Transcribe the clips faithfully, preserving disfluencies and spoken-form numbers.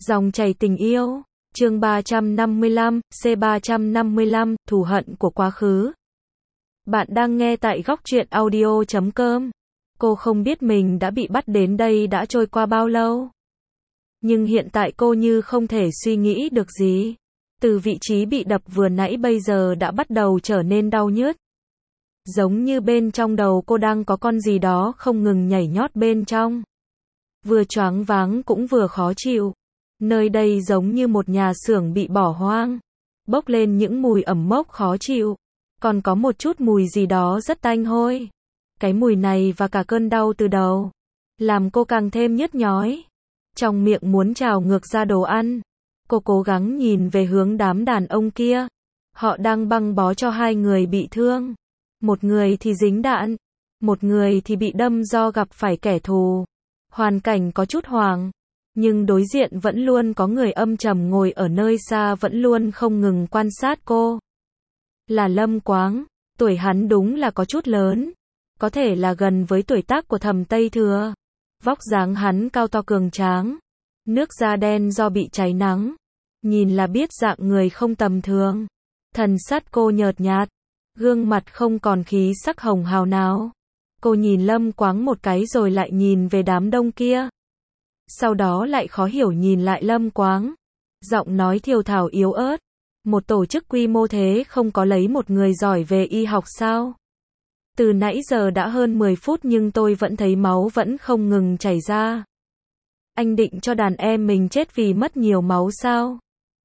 Dòng chảy tình yêu, chương ba trăm năm mươi lăm, C ba trăm năm mươi lăm, thù hận của quá khứ. Bạn đang nghe tại góc truyện audio chấm com. Cô không biết mình đã bị bắt đến đây đã trôi qua bao lâu. Nhưng hiện tại cô như không thể suy nghĩ được gì. Từ vị trí bị đập vừa nãy bây giờ đã bắt đầu trở nên đau nhức. Giống như bên trong đầu cô đang có con gì đó không ngừng nhảy nhót bên trong. Vừa choáng váng cũng vừa khó chịu. Nơi đây giống như một nhà xưởng bị bỏ hoang. Bốc lên những mùi ẩm mốc khó chịu. Còn có một chút mùi gì đó rất tanh hôi. Cái mùi này và cả cơn đau từ đầu làm cô càng thêm nhức nhói. Trong miệng muốn trào ngược ra đồ ăn. Cô cố gắng nhìn về hướng đám đàn ông kia. Họ đang băng bó cho hai người bị thương. Một người thì dính đạn. Một người thì bị đâm do gặp phải kẻ thù. Hoàn cảnh có chút hoảng. Nhưng đối diện vẫn luôn có người âm trầm ngồi ở nơi xa vẫn luôn không ngừng quan sát cô. Là Lâm Quáng. Tuổi hắn đúng là có chút lớn. Có thể là gần với tuổi tác của Thẩm Tây Thừa. Vóc dáng hắn cao to cường tráng. Nước da đen do bị cháy nắng. Nhìn là biết dạng người không tầm thường. Thần sắc cô nhợt nhạt. Gương mặt không còn khí sắc hồng hào nào. Cô nhìn Lâm Quáng một cái rồi lại nhìn về đám đông kia. Sau đó lại khó hiểu nhìn lại Lâm Quáng. Giọng nói thiều thảo yếu ớt. Một tổ chức quy mô thế không có lấy một người giỏi về y học sao? Từ nãy giờ đã hơn mười phút nhưng tôi vẫn thấy máu vẫn không ngừng chảy ra. Anh định cho đàn em mình chết vì mất nhiều máu sao?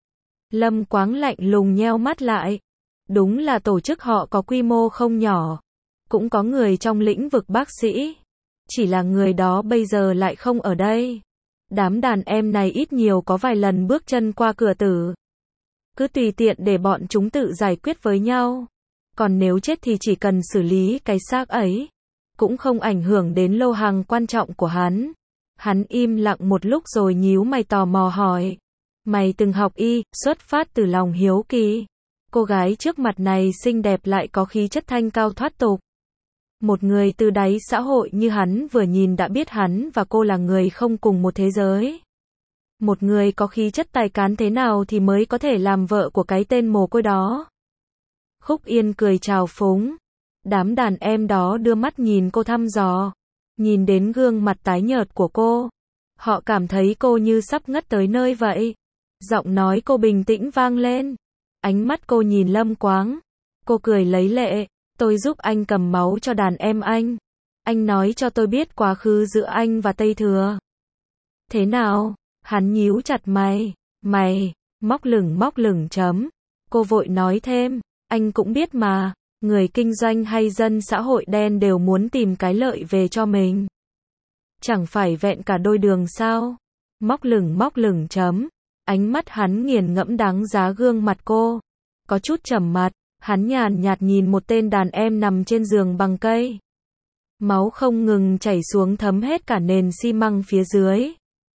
Lâm Quáng lạnh lùng nheo mắt lại. Đúng là tổ chức họ có quy mô không nhỏ. Cũng có người trong lĩnh vực bác sĩ. Chỉ là người đó bây giờ lại không ở đây. Đám đàn em này ít nhiều có vài lần bước chân qua cửa tử. Cứ tùy tiện để bọn chúng tự giải quyết với nhau. Còn nếu chết thì chỉ cần xử lý cái xác ấy. Cũng không ảnh hưởng đến lô hàng quan trọng của hắn. Hắn im lặng một lúc rồi nhíu mày tò mò hỏi. Mày từng học y, xuất phát từ lòng hiếu kỳ. Cô gái trước mặt này xinh đẹp lại có khí chất thanh cao thoát tục. Một người từ đáy xã hội như hắn vừa nhìn đã biết hắn và cô là người không cùng một thế giới. Một người có khí chất tài cán thế nào thì mới có thể làm vợ của cái tên mồ côi đó. Khúc Yên cười trào phúng. Đám đàn em đó đưa mắt nhìn cô thăm dò. Nhìn đến gương mặt tái nhợt của cô. Họ cảm thấy cô như sắp ngất tới nơi vậy. Giọng nói cô bình tĩnh vang lên. Ánh mắt cô nhìn Lâm Quáng. Cô cười lấy lệ. Tôi giúp anh cầm máu cho đàn em anh. Anh nói cho tôi biết quá khứ giữa anh và Tây Thừa. Thế nào? Hắn nhíu chặt mày. Mày, móc lửng móc lửng chấm. Cô vội nói thêm. Anh cũng biết mà. Người kinh doanh hay dân xã hội đen đều muốn tìm cái lợi về cho mình. Chẳng phải vẹn cả đôi đường sao? Móc lửng móc lửng chấm. Ánh mắt hắn nghiền ngẫm đáng giá gương mặt cô. Có chút trầm mặt. Hắn nhàn nhạt nhìn một tên đàn em nằm trên giường bằng cây. Máu không ngừng chảy xuống thấm hết cả nền xi măng phía dưới.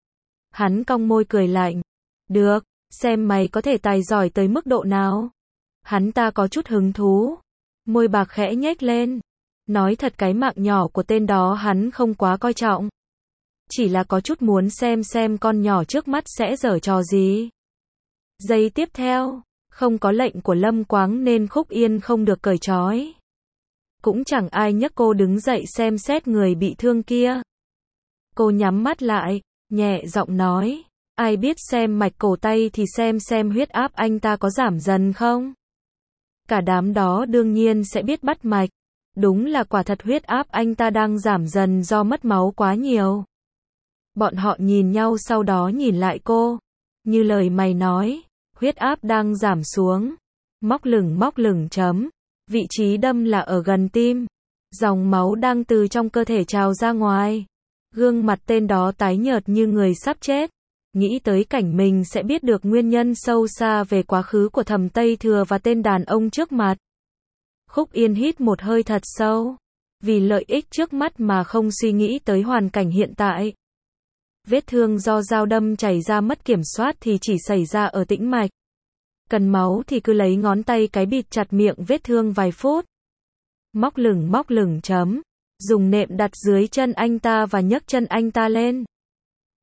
Hắn cong môi cười lạnh. Được, xem mày có thể tài giỏi tới mức độ nào. Hắn ta có chút hứng thú. Môi bạc khẽ nhếch lên. Nói thật cái mạng nhỏ của tên đó hắn không quá coi trọng. Chỉ là có chút muốn xem xem con nhỏ trước mắt sẽ giở trò gì. Giây tiếp theo. Không có lệnh của Lâm Quáng nên Khúc Yên không được cởi trói. Cũng chẳng ai nhấc cô đứng dậy xem xét người bị thương kia. Cô nhắm mắt lại, nhẹ giọng nói. Ai biết xem mạch cổ tay thì xem xem huyết áp anh ta có giảm dần không? Cả đám đó đương nhiên sẽ biết bắt mạch. Đúng là quả thật huyết áp anh ta đang giảm dần do mất máu quá nhiều. Bọn họ nhìn nhau sau đó nhìn lại cô. Như lời mày nói. Huyết áp đang giảm xuống. Móc lửng móc lửng chấm. Vị trí đâm là ở gần tim. Dòng máu đang từ trong cơ thể trào ra ngoài. Gương mặt tên đó tái nhợt như người sắp chết. Nghĩ tới cảnh mình sẽ biết được nguyên nhân sâu xa về quá khứ của Thẩm Tây Thừa và tên đàn ông trước mặt. Khúc Yên hít một hơi thật sâu. Vì lợi ích trước mắt mà không suy nghĩ tới hoàn cảnh hiện tại. Vết thương do dao đâm chảy ra mất kiểm soát thì chỉ xảy ra ở tĩnh mạch. Cần máu thì cứ lấy ngón tay cái bịt chặt miệng vết thương vài phút. Móc lửng móc lửng chấm. Dùng nệm đặt dưới chân anh ta và nhấc chân anh ta lên.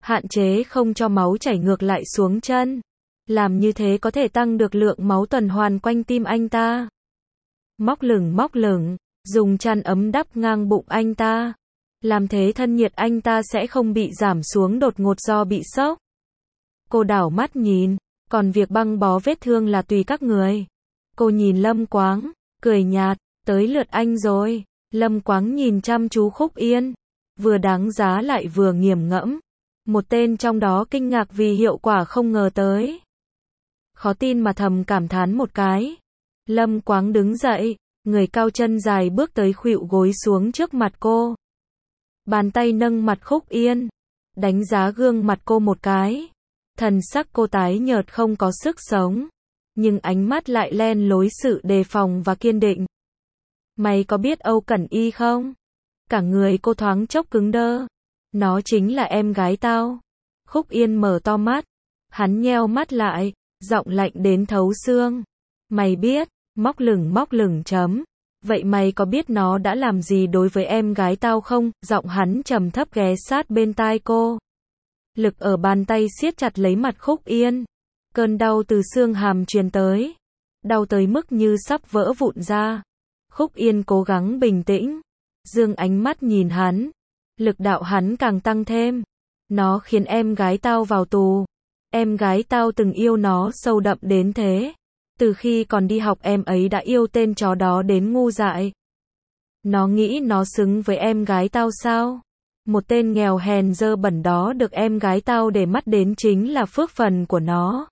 hạn chế không cho máu chảy ngược lại xuống chân. Làm như thế có thể tăng được lượng máu tuần hoàn quanh tim anh ta. Móc lửng móc lửng, dùng chăn ấm đắp ngang bụng anh ta. Làm thế thân nhiệt anh ta sẽ không bị giảm xuống đột ngột do bị sốc. Cô đảo mắt nhìn, còn việc băng bó vết thương là tùy các người. Cô nhìn Lâm Quáng, cười nhạt, tới lượt anh rồi. Lâm Quáng nhìn chăm chú Khúc Yên, vừa đáng giá lại vừa nghiền ngẫm. Một tên trong đó kinh ngạc vì hiệu quả không ngờ tới. Khó tin mà thầm cảm thán một cái. Lâm Quáng đứng dậy, người cao chân dài bước tới khuỵu gối xuống trước mặt cô. Bàn tay nâng mặt Khúc Yên, đánh giá gương mặt cô một cái. Thần sắc cô tái nhợt không có sức sống, nhưng ánh mắt lại len lối sự đề phòng và kiên định. Mày có biết Âu Cẩn Y không? Cả người cô thoáng chốc cứng đơ. Nó chính là em gái tao. Khúc Yên mở to mắt, hắn nheo mắt lại, giọng lạnh đến thấu xương. Mày biết, móc lửng móc lửng chấm. Vậy mày có biết nó đã làm gì đối với em gái tao không? Giọng hắn trầm thấp ghé sát bên tai cô. Lực ở bàn tay siết chặt lấy mặt Khúc Yên. Cơn đau từ xương hàm truyền tới. Đau tới mức như sắp vỡ vụn ra. Khúc Yên cố gắng bình tĩnh, dương ánh mắt nhìn hắn. Lực đạo hắn càng tăng thêm. Nó khiến em gái tao vào tù. Em gái tao từng yêu nó sâu đậm đến thế. Từ khi còn đi học em ấy đã yêu tên chó đó đến ngu dại. Nó nghĩ nó xứng với em gái tao sao? Một tên nghèo hèn dơ bẩn đó được em gái tao để mắt đến chính là phước phần của nó.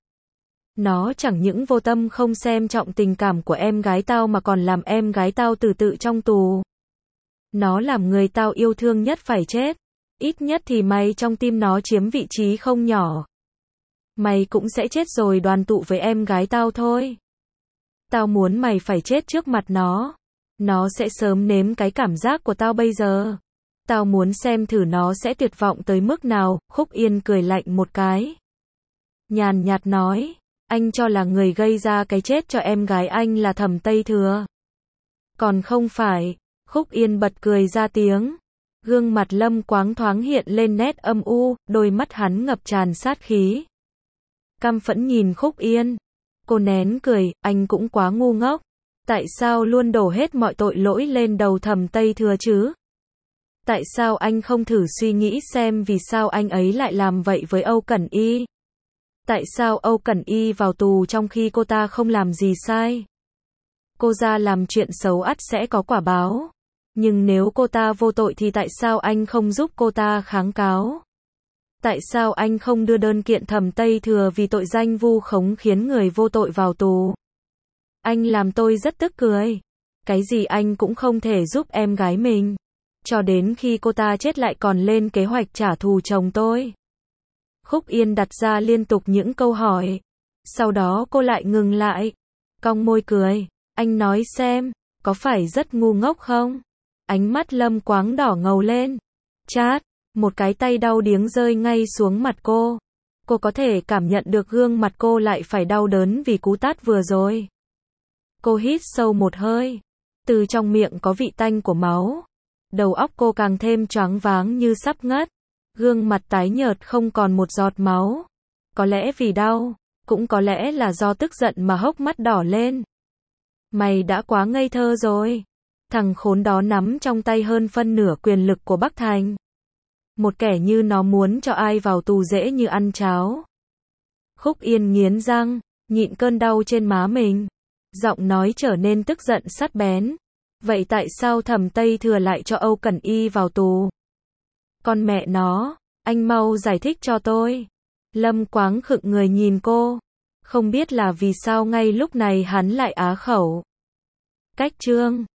Nó chẳng những vô tâm không xem trọng tình cảm của em gái tao mà còn làm em gái tao tự tự trong tù. Nó làm người tao yêu thương nhất phải chết. Ít nhất thì mày trong tim nó chiếm vị trí không nhỏ. Mày cũng sẽ chết rồi đoàn tụ với em gái tao thôi. Tao muốn mày phải chết trước mặt nó. Nó sẽ sớm nếm cái cảm giác của tao bây giờ. Tao muốn xem thử nó sẽ tuyệt vọng tới mức nào. Khúc Yên cười lạnh một cái, nhàn nhạt nói, anh cho là người gây ra cái chết cho em gái anh là Thẩm Tây Thừa. Còn không phải. Khúc Yên bật cười ra tiếng. Gương mặt Lâm Quáng thoáng hiện lên nét âm u, đôi mắt hắn ngập tràn sát khí. Căm phẫn nhìn Khúc Yên. Cô nén cười, anh cũng quá ngu ngốc. Tại sao luôn đổ hết mọi tội lỗi lên đầu Thẩm Tây Thừa chứ? Tại sao anh không thử suy nghĩ xem vì sao anh ấy lại làm vậy với Âu Cẩn Y? Tại sao Âu Cẩn Y vào tù trong khi cô ta không làm gì sai? Cô ra làm chuyện xấu ắt sẽ có quả báo. Nhưng nếu cô ta vô tội thì tại sao anh không giúp cô ta kháng cáo? Tại sao anh không đưa đơn kiện Thẩm Tây Thừa vì tội danh vu khống khiến người vô tội vào tù? Anh làm tôi rất tức cười. Cái gì anh cũng không thể giúp em gái mình. Cho đến khi cô ta chết lại còn lên kế hoạch trả thù chồng tôi. Khúc Yên đặt ra liên tục những câu hỏi. Sau đó cô lại ngừng lại. Cong môi cười. Anh nói xem, có phải rất ngu ngốc không? Ánh mắt Lâm Quáng đỏ ngầu lên. Chát, một cái tay đau điếng rơi ngay xuống mặt cô. Cô có thể cảm nhận được gương mặt cô lại phải đau đớn vì cú tát vừa rồi. Cô hít sâu một hơi. Từ trong miệng có vị tanh của máu. Đầu óc cô càng thêm choáng váng như sắp ngất. Gương mặt tái nhợt không còn một giọt máu. Có lẽ vì đau, cũng có lẽ là do tức giận mà hốc mắt đỏ lên. Mày đã quá ngây thơ rồi. Thằng khốn đó nắm trong tay hơn phân nửa quyền lực của Bắc Thành. Một kẻ như nó muốn cho ai vào tù dễ như ăn cháo. Khúc Yên nghiến răng, nhịn cơn đau trên má mình. Giọng nói trở nên tức giận sắc bén. Vậy tại sao Thẩm Tây Thừa lại cho Âu Cẩn Y vào tù? Con mẹ nó, anh mau giải thích cho tôi. Lâm Quáng khựng người nhìn cô. Không biết là vì sao ngay lúc này hắn lại á khẩu. Cách chương